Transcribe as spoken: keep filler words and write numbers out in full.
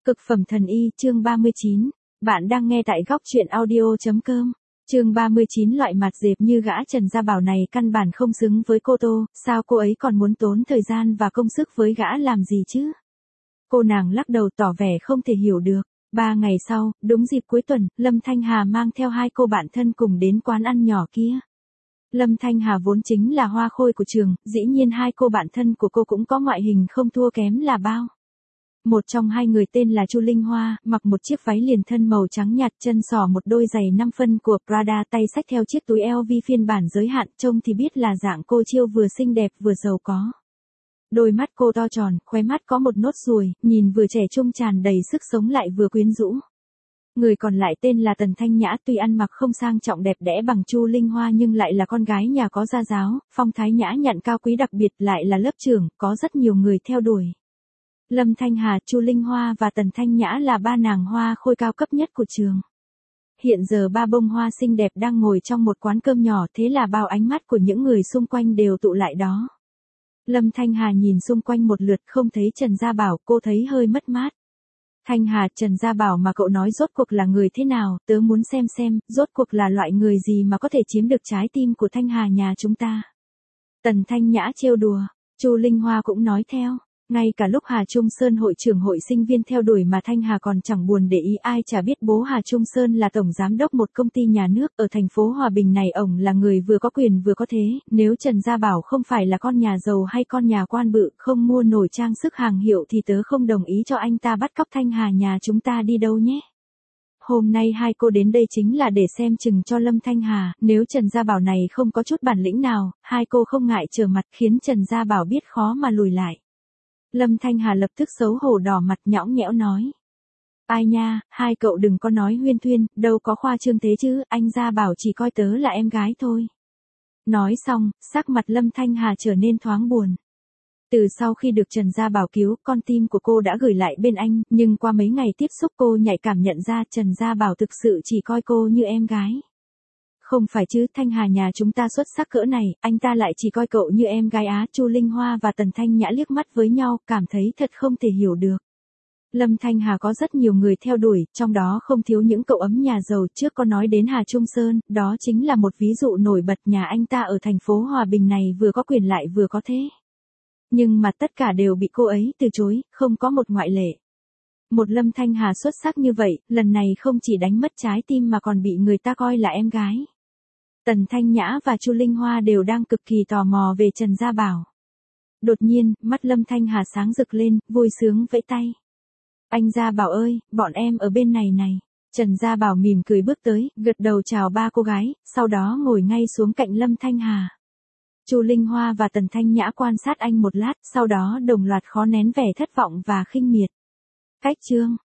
Cực phẩm thần y, chương ba mươi chín. Bạn đang nghe tại góc truyện audio.com. Chương ba mươi chín. Loại mặt dẹp như gã Trần Gia Bảo này căn bản không xứng với cô Tô, sao cô ấy còn muốn tốn thời gian và công sức với gã làm gì chứ? Cô nàng lắc đầu tỏ vẻ không thể hiểu được. Ba ngày sau, đúng dịp cuối tuần, Lâm Thanh Hà mang theo hai cô bạn thân cùng đến quán ăn nhỏ kia. Lâm Thanh Hà vốn chính là hoa khôi của trường, dĩ nhiên hai cô bạn thân của cô cũng có ngoại hình không thua kém là bao. Một trong hai người tên là Chu Linh Hoa, mặc một chiếc váy liền thân màu trắng nhạt, chân sỏ một đôi giày năm phân của Prada, tay xách theo chiếc túi eo vi phiên bản giới hạn, trông thì biết là dạng cô chiêu vừa xinh đẹp vừa giàu có. Đôi mắt cô to tròn, khóe mắt có một nốt ruồi, nhìn vừa trẻ trung tràn đầy sức sống lại vừa quyến rũ. Người còn lại tên là Tần Thanh Nhã, tuy ăn mặc không sang trọng đẹp đẽ bằng Chu Linh Hoa nhưng lại là con gái nhà có gia giáo, phong thái nhã nhặn cao quý, đặc biệt lại là lớp trưởng, có rất nhiều người theo đuổi. Lâm Thanh Hà, Chu Linh Hoa và Tần Thanh Nhã là ba nàng hoa khôi cao cấp nhất của trường. Hiện giờ ba bông hoa xinh đẹp đang ngồi trong một quán cơm nhỏ, thế là bao ánh mắt của những người xung quanh đều tụ lại đó. Lâm Thanh Hà nhìn xung quanh một lượt không thấy Trần Gia Bảo, cô thấy hơi mất mát. Thanh Hà, Trần Gia Bảo mà cậu nói rốt cuộc là người thế nào, tớ muốn xem xem, rốt cuộc là loại người gì mà có thể chiếm được trái tim của Thanh Hà nhà chúng ta. Tần Thanh Nhã trêu đùa, Chu Linh Hoa cũng nói theo. Ngay cả lúc Hà Trung Sơn hội trưởng hội sinh viên theo đuổi mà Thanh Hà còn chẳng buồn để ý, ai chả biết bố Hà Trung Sơn là tổng giám đốc một công ty nhà nước ở thành phố Hòa Bình này, ổng là người vừa có quyền vừa có thế, nếu Trần Gia Bảo không phải là con nhà giàu hay con nhà quan bự, không mua nổi trang sức hàng hiệu thì tớ không đồng ý cho anh ta bắt cóc Thanh Hà nhà chúng ta đi đâu nhé. Hôm nay hai cô đến đây chính là để xem chừng cho Lâm Thanh Hà, nếu Trần Gia Bảo này không có chút bản lĩnh nào, hai cô không ngại trở mặt khiến Trần Gia Bảo biết khó mà lùi lại. Lâm Thanh Hà lập tức xấu hổ đỏ mặt, nhõng nhẽo nói. Ai nha, hai cậu đừng có nói huyên thuyên, đâu có khoa trương thế chứ, anh Gia Bảo chỉ coi tớ là em gái thôi. Nói xong, sắc mặt Lâm Thanh Hà trở nên thoáng buồn. Từ sau khi được Trần Gia Bảo cứu, con tim của cô đã gửi lại bên anh, nhưng qua mấy ngày tiếp xúc cô nhạy cảm nhận ra Trần Gia Bảo thực sự chỉ coi cô như em gái. Không phải chứ, Thanh Hà nhà chúng ta xuất sắc cỡ này, anh ta lại chỉ coi cậu như em gái á. Chu Linh Hoa và Tần Thanh Nhã liếc mắt với nhau, cảm thấy thật không thể hiểu được. Lâm Thanh Hà có rất nhiều người theo đuổi, trong đó không thiếu những cậu ấm nhà giàu. Trước có nói đến Hà Trung Sơn, đó chính là một ví dụ nổi bật, nhà anh ta ở thành phố Hòa Bình này vừa có quyền lại vừa có thế. Nhưng mà tất cả đều bị cô ấy từ chối, không có một ngoại lệ. Một Lâm Thanh Hà xuất sắc như vậy, lần này không chỉ đánh mất trái tim mà còn bị người ta coi là em gái. Tần Thanh Nhã và Chu Linh Hoa đều đang cực kỳ tò mò về Trần Gia Bảo. Đột nhiên, mắt Lâm Thanh Hà sáng rực lên, vui sướng vẫy tay. Anh Gia Bảo ơi, bọn em ở bên này này. Trần Gia Bảo mỉm cười bước tới, gật đầu chào ba cô gái, sau đó ngồi ngay xuống cạnh Lâm Thanh Hà. Chu Linh Hoa và Tần Thanh Nhã quan sát anh một lát, sau đó đồng loạt khó nén vẻ thất vọng và khinh miệt. Cách chương